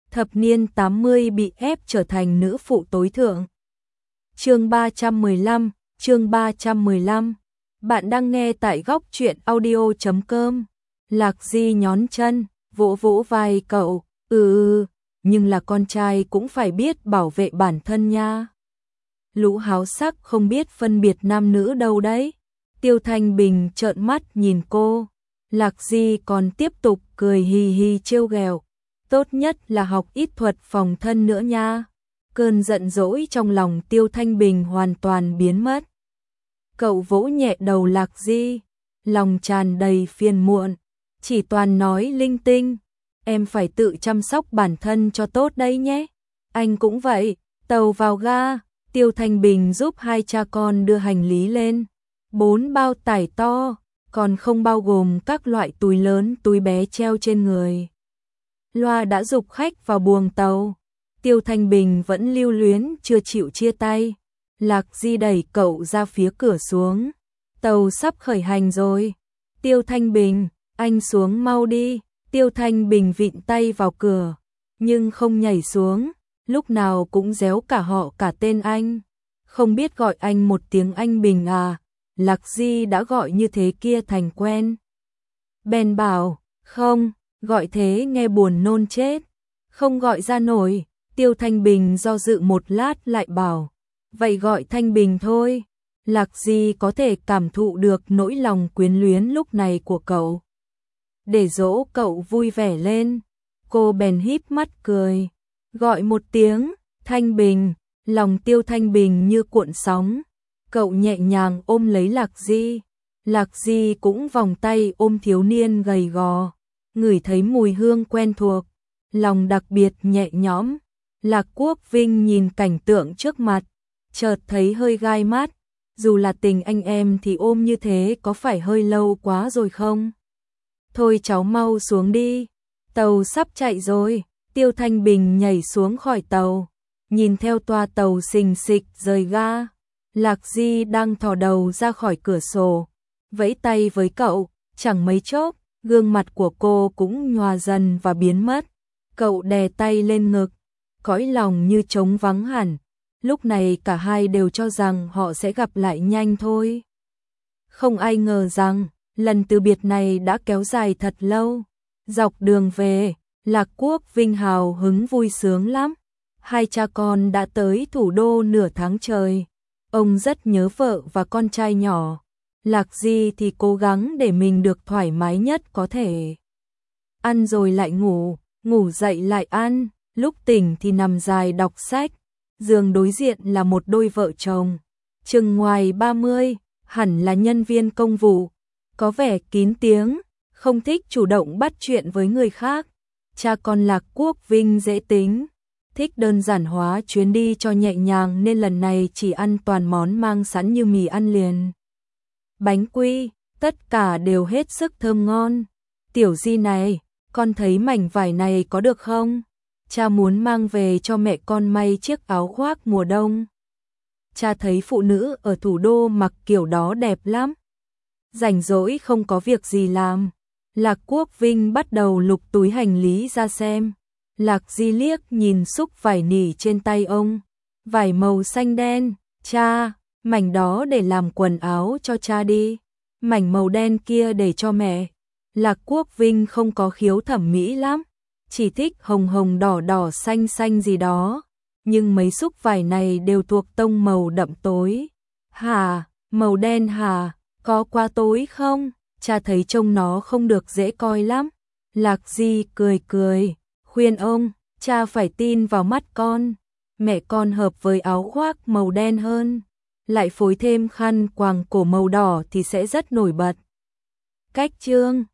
thập niên 80 bị ép trở thành nữ phụ tối thượng. Chương 315, chương 315. Bạn đang nghe tại góc truyện audio.com. Lạc Di nhón chân, vỗ vỗ vai cậu, nhưng là con trai cũng phải biết bảo vệ bản thân nha. Lũ háo sắc không biết phân biệt nam nữ đâu đấy. Tiêu Thanh Bình trợn mắt nhìn cô. Lạc Di còn tiếp tục cười hì hì trêu ghẹo. Tốt nhất là học ít thuật phòng thân nữa nha. Cơn giận dỗi trong lòng Tiêu Thanh Bình hoàn toàn biến mất. Cậu vỗ nhẹ đầu Lạc Di, lòng tràn đầy phiền muộn, chỉ toàn nói linh tinh. Em phải tự chăm sóc bản thân cho tốt đấy nhé. Anh cũng vậy. Tàu vào ga, Tiêu Thanh Bình giúp hai cha con đưa hành lý lên. 4 bao tải to, còn không bao gồm các loại túi lớn túi bé treo trên người. Loa đã giục khách vào buồng tàu. Tiêu Thanh Bình vẫn lưu luyến chưa chịu chia tay. Lạc Di đẩy cậu ra phía cửa xuống. Tàu sắp khởi hành rồi. Tiêu Thanh Bình, anh xuống mau đi. Tiêu Thanh Bình vịn tay vào cửa, nhưng không nhảy xuống, lúc nào cũng réo cả họ cả tên anh. Không biết gọi anh một tiếng anh Bình à? Lạc Di đã gọi như thế kia thành quen. Bèn bảo, không, gọi thế nghe buồn nôn chết. Không gọi ra nổi. Tiêu Thanh Bình do dự một lát lại bảo, vậy gọi Thanh Bình thôi. Lạc Di có thể cảm thụ được nỗi lòng quyến luyến lúc này của cậu. Để dỗ cậu vui vẻ lên, cô bèn híp mắt cười, gọi một tiếng, Thanh Bình. Lòng Tiêu Thanh Bình như cuộn sóng. Cậu nhẹ nhàng ôm lấy Lạc Di. Lạc Di cũng vòng tay ôm thiếu niên gầy gò, ngửi thấy mùi hương quen thuộc, lòng đặc biệt nhẹ nhõm. Lạc Quốc Vinh nhìn cảnh tượng trước mặt, chợt thấy hơi gai mắt. Dù là tình anh em thì ôm như thế có phải hơi lâu quá rồi không? Thôi cháu mau xuống đi, tàu sắp chạy rồi. Tiêu Thanh Bình nhảy xuống khỏi tàu, nhìn theo toa tàu xình xịch rời ga. Lạc Di đang thò đầu ra khỏi cửa sổ, vẫy tay với cậu, chẳng mấy chốc, gương mặt của cô cũng nhòa dần và biến mất. Cậu đè tay lên ngực, cõi lòng như trống vắng hẳn. Lúc này cả hai đều cho rằng họ sẽ gặp lại nhanh thôi. Không ai ngờ rằng lần từ biệt này đã kéo dài thật lâu. Dọc đường về, Lạc Quốc Vinh hào hứng vui sướng lắm. Hai cha con đã tới thủ đô nửa tháng trời. Ông rất nhớ vợ và con trai nhỏ. Lạc Di thì cố gắng để mình được thoải mái nhất có thể. Ăn rồi lại ngủ, ngủ dậy lại ăn, lúc tỉnh thì nằm dài đọc sách. Giường đối diện là một đôi vợ chồng, chừng ngoài 30, hẳn là nhân viên công vụ, có vẻ kín tiếng, không thích chủ động bắt chuyện với người khác. Cha con Lạc Quốc Vinh dễ tính, thích đơn giản hóa chuyến đi cho nhẹ nhàng nên lần này chỉ ăn toàn món mang sẵn như mì ăn liền, bánh quy, tất cả đều hết sức thơm ngon. Tiểu Di này, con thấy mảnh vải này có được không? Cha muốn mang về cho mẹ con may chiếc áo khoác mùa đông. Cha thấy phụ nữ ở thủ đô mặc kiểu đó đẹp lắm. Rảnh rỗi không có việc gì làm, Lạc Quốc Vinh bắt đầu lục túi hành lý ra xem. Lạc Di liếc nhìn xúc vải nỉ trên tay ông, vải màu xanh đen. Cha, mảnh đó để làm quần áo cho cha đi, mảnh màu đen kia để cho mẹ. Lạc Quốc Vinh không có khiếu thẩm mỹ lắm, chỉ thích hồng hồng đỏ đỏ xanh xanh gì đó, nhưng mấy xúc vải này đều thuộc tông màu đậm tối. Hả, màu đen hả, có quá tối không? Cha thấy trông nó không được dễ coi lắm. Lạc Di cười cười, khuyên ông, cha phải tin vào mắt con, mẹ con hợp với áo khoác màu đen hơn, lại phối thêm khăn quàng cổ màu đỏ thì sẽ rất nổi bật. Cách chương